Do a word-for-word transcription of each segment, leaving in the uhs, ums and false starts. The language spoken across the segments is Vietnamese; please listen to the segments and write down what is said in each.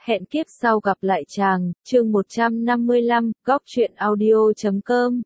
Hẹn kiếp sau gặp lại chàng, chương một trăm năm mươi lăm, góc truyện audio chấm com.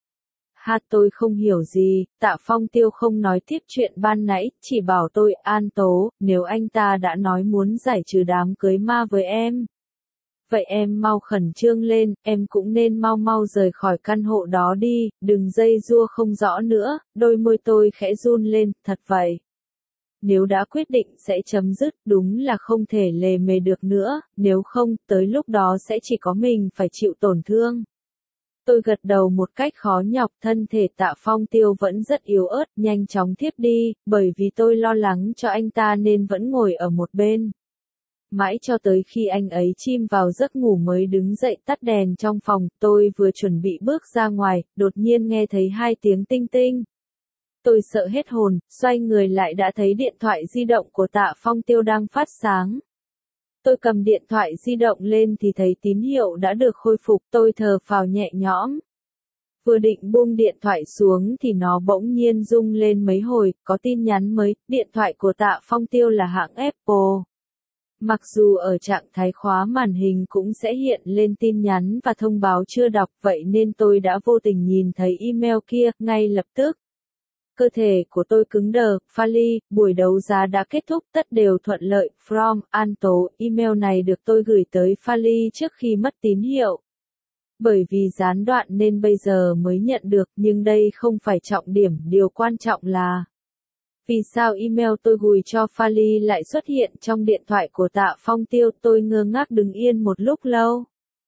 Ha, tôi không hiểu gì, Tạ Phong Tiêu không nói tiếp chuyện ban nãy, chỉ bảo tôi an tố, nếu anh ta đã nói muốn giải trừ đám cưới ma với em. Vậy em mau khẩn trương lên, em cũng nên mau mau rời khỏi căn hộ đó đi, đừng dây dưa không rõ nữa, đôi môi tôi khẽ run lên, thật vậy. Nếu đã quyết định sẽ chấm dứt, đúng là không thể lề mề được nữa, nếu không, tới lúc đó sẽ chỉ có mình phải chịu tổn thương. Tôi gật đầu một cách khó nhọc, thân thể Tạ Phong Tiêu vẫn rất yếu ớt, nhanh chóng thiếp đi, bởi vì tôi lo lắng cho anh ta nên vẫn ngồi ở một bên. Mãi cho tới khi anh ấy chìm vào giấc ngủ mới đứng dậy tắt đèn trong phòng, tôi vừa chuẩn bị bước ra ngoài, đột nhiên nghe thấy hai tiếng tinh tinh. Tôi sợ hết hồn, xoay người lại đã thấy điện thoại di động của Tạ Phong Tiêu đang phát sáng. Tôi cầm điện thoại di động lên thì thấy tín hiệu đã được khôi phục, tôi thở phào nhẹ nhõm. Vừa định buông điện thoại xuống thì nó bỗng nhiên rung lên mấy hồi, có tin nhắn mới, điện thoại của Tạ Phong Tiêu là hãng Apple. Mặc dù ở trạng thái khóa màn hình cũng sẽ hiện lên tin nhắn và thông báo chưa đọc, vậy nên tôi đã vô tình nhìn thấy email kia, ngay lập tức. Cơ thể của tôi cứng đờ, Fali, buổi đấu giá đã kết thúc, tất đều thuận lợi, from, An Tố, email này được tôi gửi tới Fali trước khi mất tín hiệu. Bởi vì gián đoạn nên bây giờ mới nhận được, nhưng đây không phải trọng điểm, điều quan trọng là vì sao email tôi gửi cho Fali lại xuất hiện trong điện thoại của Tạ Phong Tiêu, tôi ngơ ngác đứng yên một lúc lâu.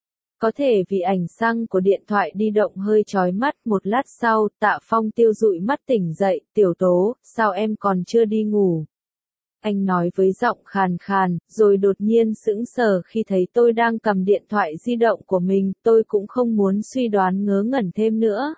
Có thể vì ảnh xăng của điện thoại di động hơi chói mắt, một lát sau, Tạ Phong Tiêu dụi mắt tỉnh dậy, Tiểu Tố, sao em còn chưa đi ngủ? Anh nói với giọng khàn khàn, rồi đột nhiên sững sờ khi thấy tôi đang cầm điện thoại di động của mình, tôi cũng không muốn suy đoán ngớ ngẩn thêm nữa.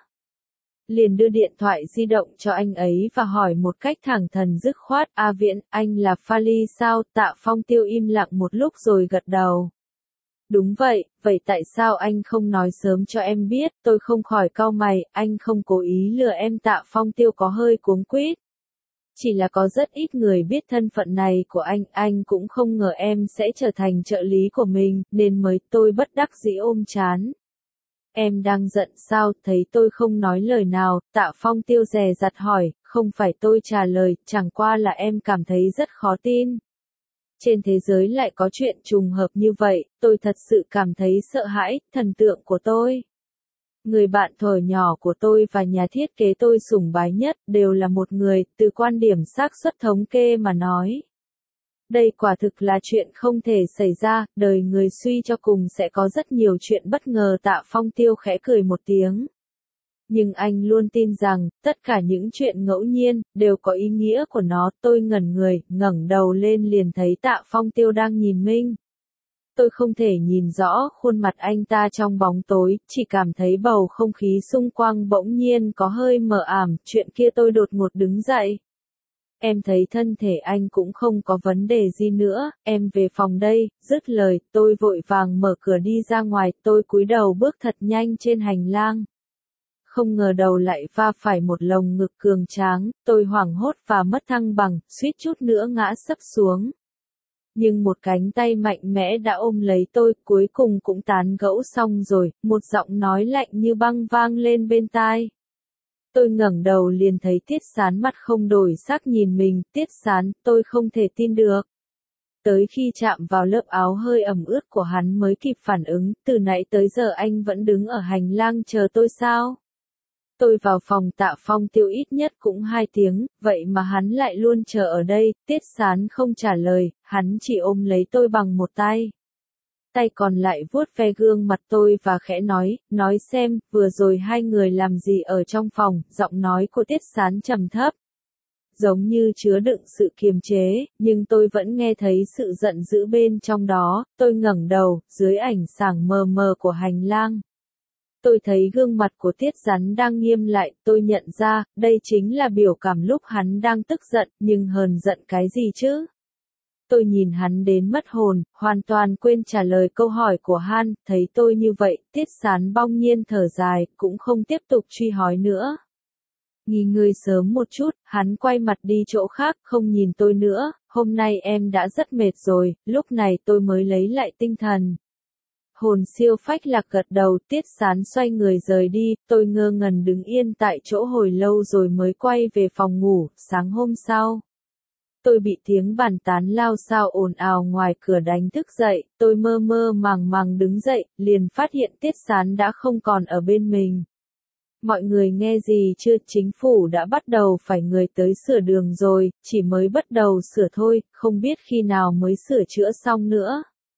Liền đưa điện thoại di động cho anh ấy và hỏi một cách thẳng thắn dứt khoát, A Viễn, anh là Fali sao? Tạ Phong Tiêu im lặng một lúc rồi gật đầu. Đúng vậy, vậy tại sao anh không nói sớm cho em biết, tôi không khỏi cau mày, anh không cố ý lừa em. Tạ Phong Tiêu có hơi cuống quýt. Chỉ là có rất ít người biết thân phận này của anh, anh cũng không ngờ em sẽ trở thành trợ lý của mình, nên mới tôi bất đắc dĩ ôm chán. Em đang giận sao, thấy tôi không nói lời nào, Tạ Phong Tiêu dè dặt hỏi, không phải tôi trả lời, chẳng qua là em cảm thấy rất khó tin. Trên thế giới lại có chuyện trùng hợp như vậy, tôi thật sự cảm thấy sợ hãi, thần tượng của tôi. Người bạn thuở nhỏ của tôi và nhà thiết kế tôi sùng bái nhất đều là một người, từ quan điểm xác suất thống kê mà nói. Đây quả thực là chuyện không thể xảy ra, đời người suy cho cùng sẽ có rất nhiều chuyện bất ngờ. Tạ Phong Tiêu khẽ cười một tiếng. Nhưng anh luôn tin rằng, tất cả những chuyện ngẫu nhiên, đều có ý nghĩa của nó. Tôi ngẩn người, ngẩng đầu lên liền thấy Tạ Phong Tiêu đang nhìn mình. Tôi không thể nhìn rõ khuôn mặt anh ta trong bóng tối, chỉ cảm thấy bầu không khí xung quanh bỗng nhiên có hơi mờ ảm, chuyện kia tôi đột ngột đứng dậy. Em thấy thân thể anh cũng không có vấn đề gì nữa, em về phòng đây, dứt lời, tôi vội vàng mở cửa đi ra ngoài, tôi cúi đầu bước thật nhanh trên hành lang. Không ngờ đầu lại va phải một lồng ngực cường tráng, tôi hoảng hốt và mất thăng bằng, suýt chút nữa ngã sấp xuống. Nhưng một cánh tay mạnh mẽ đã ôm lấy tôi, cuối cùng cũng tán gẫu xong rồi, một giọng nói lạnh như băng vang lên bên tai. Tôi ngẩng đầu liền thấy Tiết Sán mặt không đổi sắc nhìn mình, Tiết Sán, tôi không thể tin được. Tới khi chạm vào lớp áo hơi ẩm ướt của hắn mới kịp phản ứng, từ nãy tới giờ anh vẫn đứng ở hành lang chờ tôi sao? Tôi vào phòng Tạ Phong Tiêu ít nhất cũng hai tiếng, vậy mà hắn lại luôn chờ ở đây, Tiết Sán không trả lời, hắn chỉ ôm lấy tôi bằng một tay. Tay còn lại vuốt ve gương mặt tôi và khẽ nói, nói xem, vừa rồi hai người làm gì ở trong phòng, giọng nói của Tiết Sán trầm thấp. Giống như chứa đựng sự kiềm chế, nhưng tôi vẫn nghe thấy sự giận dữ bên trong đó, tôi ngẩng đầu, dưới ảnh sáng mờ mờ của hành lang. Tôi thấy gương mặt của Tiết Sán đang nghiêm lại, tôi nhận ra, đây chính là biểu cảm lúc hắn đang tức giận, nhưng hờn giận cái gì chứ? Tôi nhìn hắn đến mất hồn, hoàn toàn quên trả lời câu hỏi của hắn, thấy tôi như vậy, Tiết Sán bỗng nhiên thở dài, cũng không tiếp tục truy hỏi nữa. Nghỉ ngơi sớm một chút, hắn quay mặt đi chỗ khác, không nhìn tôi nữa, hôm nay em đã rất mệt rồi, lúc này tôi mới lấy lại tinh thần. Hồn siêu phách lạc gật đầu, Tiết Sán xoay người rời đi, tôi ngơ ngẩn đứng yên tại chỗ hồi lâu rồi mới quay về phòng ngủ. Sáng hôm sau, tôi bị tiếng bàn tán lao xao ồn ào ngoài cửa đánh thức dậy, tôi mơ mơ màng màng đứng dậy, liền phát hiện Tiết Sán đã không còn ở bên mình. Mọi người nghe gì chưa, chính phủ đã bắt đầu phải người tới sửa đường rồi, chỉ mới bắt đầu sửa thôi, không biết khi nào mới sửa chữa xong nữa.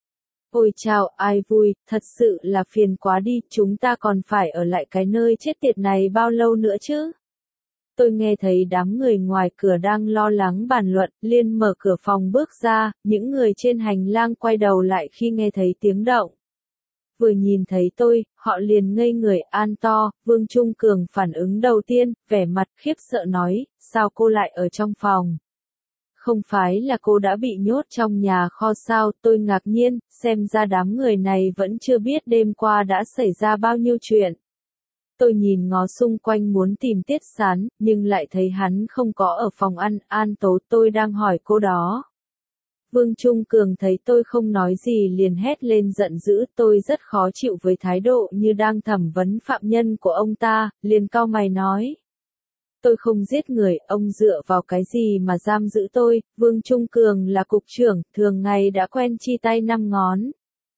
Ôi chao, ai vui, thật sự là phiền quá đi, chúng ta còn phải ở lại cái nơi chết tiệt này bao lâu nữa chứ? Tôi nghe thấy đám người ngoài cửa đang lo lắng bàn luận, liền mở cửa phòng bước ra, những người trên hành lang quay đầu lại khi nghe thấy tiếng động. Vừa nhìn thấy tôi, họ liền ngây người an to, Vương Trung Cường phản ứng đầu tiên, vẻ mặt khiếp sợ nói, sao cô lại ở trong phòng? Không phải là cô đã bị nhốt trong nhà kho sao? Tôi ngạc nhiên, xem ra đám người này vẫn chưa biết đêm qua đã xảy ra bao nhiêu chuyện. Tôi nhìn ngó xung quanh muốn tìm Tiết Sán, nhưng lại thấy hắn không có ở phòng ăn. An Tố, tôi đang hỏi cô đó. Vương Trung Cường thấy tôi không nói gì liền hét lên giận dữ, tôi rất khó chịu với thái độ như đang thẩm vấn phạm nhân của ông ta, liền cau mày nói. Tôi không giết người, ông dựa vào cái gì mà giam giữ tôi? Vương Trung Cường là cục trưởng, thường ngày đã quen chi tay năm ngón.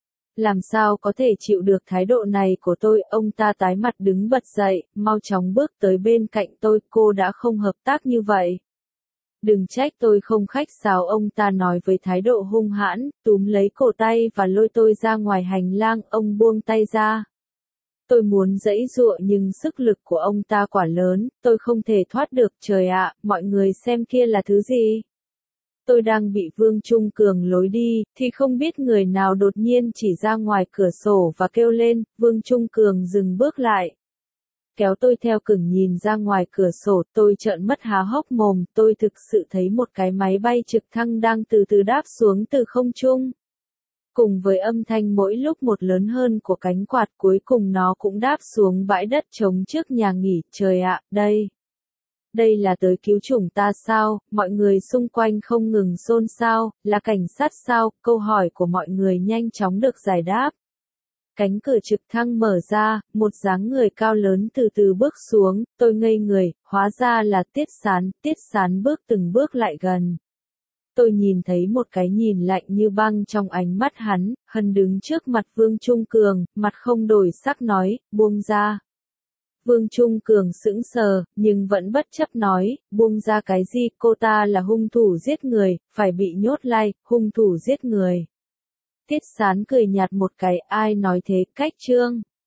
Làm sao có thể chịu được thái độ này của tôi? Ông ta tái mặt đứng bật dậy, mau chóng bước tới bên cạnh tôi, cô đã không hợp tác như vậy. Đừng trách tôi không khách sáo, ông ta nói với thái độ hung hãn, túm lấy cổ tay và lôi tôi ra ngoài hành lang, ông buông tay ra. Tôi muốn giãy giụa nhưng sức lực của ông ta quả lớn, tôi không thể thoát được. Trời ạ, mọi người xem kia là thứ gì? Tôi đang bị Vương Trung Cường lối đi, thì không biết người nào đột nhiên chỉ ra ngoài cửa sổ và kêu lên, Vương Trung Cường dừng bước lại. Kéo tôi theo cửng nhìn ra ngoài cửa sổ, tôi trợn mắt há hốc mồm, tôi thực sự thấy một cái máy bay trực thăng đang từ từ đáp xuống từ không trung. Cùng với âm thanh mỗi lúc một lớn hơn của cánh quạt, cuối cùng nó cũng đáp xuống bãi đất trống trước nhà nghỉ. Trời ạ, đây! Đây là tới cứu chủng ta sao? Mọi người xung quanh không ngừng xôn xao, là cảnh sát sao? Câu hỏi của mọi người nhanh chóng được giải đáp. Cánh cửa trực thăng mở ra, một dáng người cao lớn từ từ bước xuống, tôi ngây người, hóa ra là Tiết Sán. Tiết Sán bước từng bước lại gần. Tôi nhìn thấy một cái nhìn lạnh như băng trong ánh mắt hắn, hắn đứng trước mặt Vương Trung Cường, mặt không đổi sắc nói, buông ra. Vương Trung Cường sững sờ, nhưng vẫn bất chấp nói, buông ra cái gì, cô ta là hung thủ giết người, phải bị nhốt lại, hung thủ giết người. Tiết Sán cười nhạt một cái, ai nói thế, cách trương.